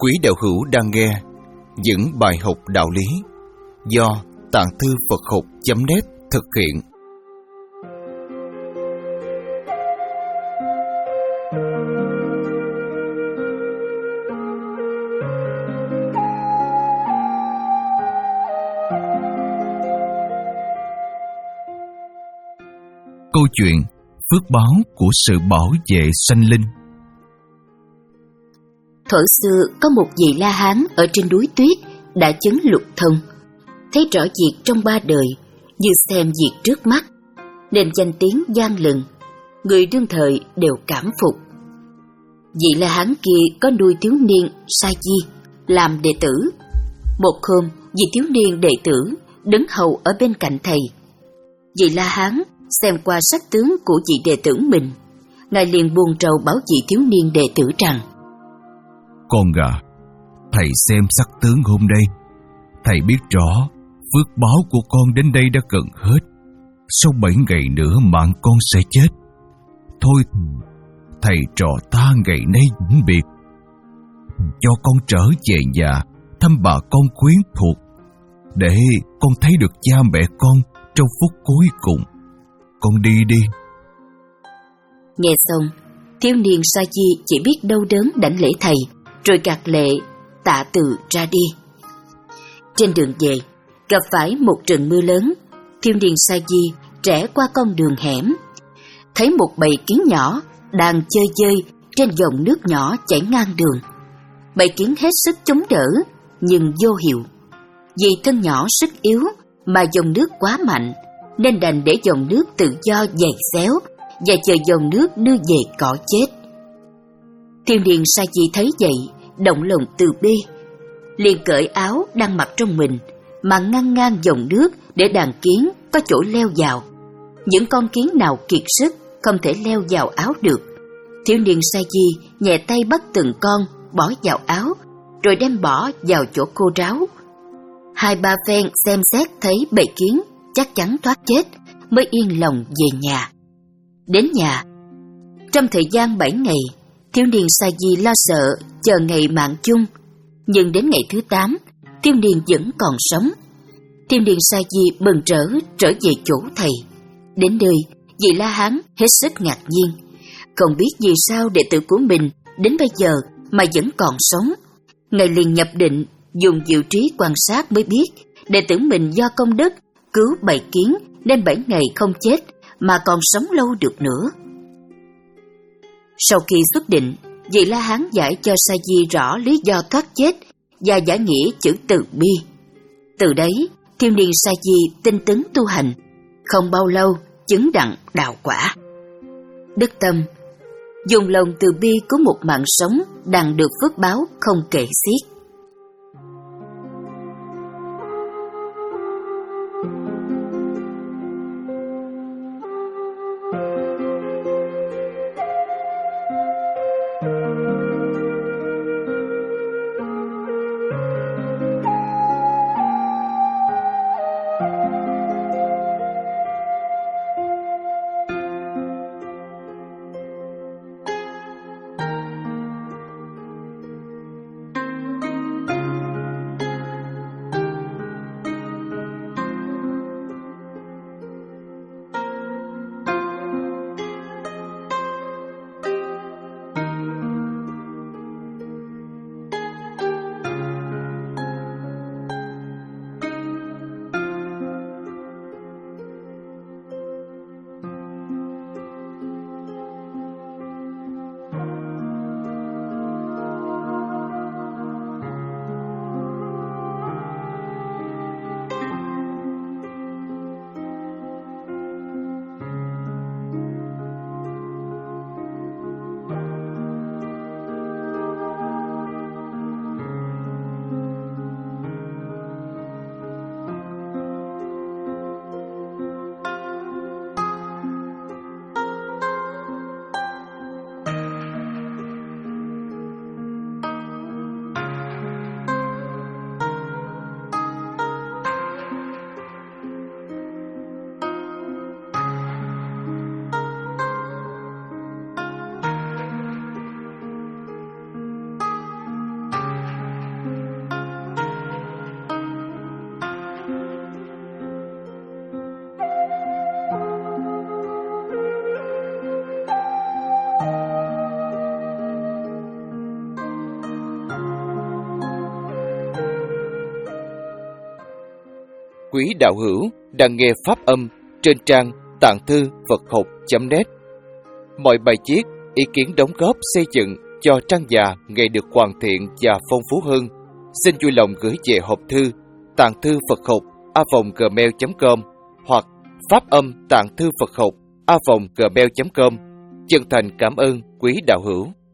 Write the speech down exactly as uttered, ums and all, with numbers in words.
Quý đạo hữu đang nghe những bài học đạo lý do Tạng Thư Phật Học chấm net thực hiện. Câu chuyện phước báo của sự bảo vệ sanh linh. Thuở xưa có một vị La Hán ở trên núi tuyết đã chứng lục thông, thấy rõ việc trong ba đời như xem việc trước mắt, nên danh tiếng vang lừng, người đương thời đều cảm phục. Vị La Hán kia có nuôi thiếu niên Sa Di làm đệ tử. Một hôm, vị thiếu niên đệ tử đứng hầu ở bên cạnh thầy. Vị La Hán xem qua sắc tướng của vị đệ tử mình, ngài liền buồn rầu bảo vị thiếu niên đệ tử rằng: Con à, thầy xem sắc tướng hôm nay, thầy biết rõ phước báo của con đến đây đã gần hết. Sau bảy ngày nữa mạng con sẽ chết. Thôi thầy trò ta ngày nay vĩnh biệt, cho con trở về nhà thăm bà con quyến thuộc, để con thấy được cha mẹ con trong phút cuối cùng. Con đi đi. Nghe xong, thiếu niên Sa Di chỉ biết đau đớn đảnh lễ thầy, rồi gạt lệ tạ từ ra đi. Trên đường về, gặp phải một trận mưa lớn. Thiếu niên Sa Di rẽ qua con đường hẻm, thấy một bầy kiến nhỏ đang chơi chơi trên dòng nước nhỏ chảy ngang đường. Bầy kiến hết sức chống đỡ nhưng vô hiệu, vì thân nhỏ sức yếu mà dòng nước quá mạnh, nên đành để dòng nước tự do dày xéo và chờ dòng nước đưa về cỏ chết. Thiếu niên Sa Di thấy vậy, động lòng từ bi, liền cởi áo đang mặc trong mình mà ngăn ngang dòng nước để đàn kiến có chỗ leo vào. Những con kiến nào kiệt sức không thể leo vào áo được. Thiếu niên Sa Di nhẹ tay bắt từng con bỏ vào áo, rồi đem bỏ vào chỗ khô ráo. Hai ba phen xem xét thấy bầy kiến chắc chắn thoát chết, mới yên lòng về nhà. Đến nhà, trong thời gian bảy ngày, thiếu niên Sa Di lo sợ chờ ngày mạng chung. Nhưng đến ngày thứ tám, thiếu niên vẫn còn sống. Thiếu niên Sa Di mừng rỡ trở về chỗ thầy. Đến nơi, vị La Hán hết sức ngạc nhiên, không biết vì sao đệ tử của mình đến bây giờ mà vẫn còn sống. Ngài liền nhập định, dùng diệu trí quan sát mới biết đệ tử mình do công đức cứu bầy kiến nên bảy ngày không chết mà còn sống lâu được nữa. Sau khi xuất định, vị La Hán giải cho Sa Di rõ lý do thoát chết và giải nghĩa chữ từ bi. Từ đấy, thiếu niên Sa Di tinh tấn tu hành, không bao lâu chứng đặng đạo quả. Đức tâm, dùng lòng từ bi của một mạng sống đặng được phước báo không kể xiết. quý đạo hữu đang nghe pháp âm trên trang tạng thư Phật học chấm net. Mọi bài viết, ý kiến đóng góp xây dựng cho trang già ngày được hoàn thiện và phong phú hơn, xin vui lòng gửi về hộp thư tạng thư Phật học a vòng gmail chấm com hoặc pháp âm tạng thư Phật học a vòng gmail chấm com. Chân thành cảm ơn quý đạo hữu.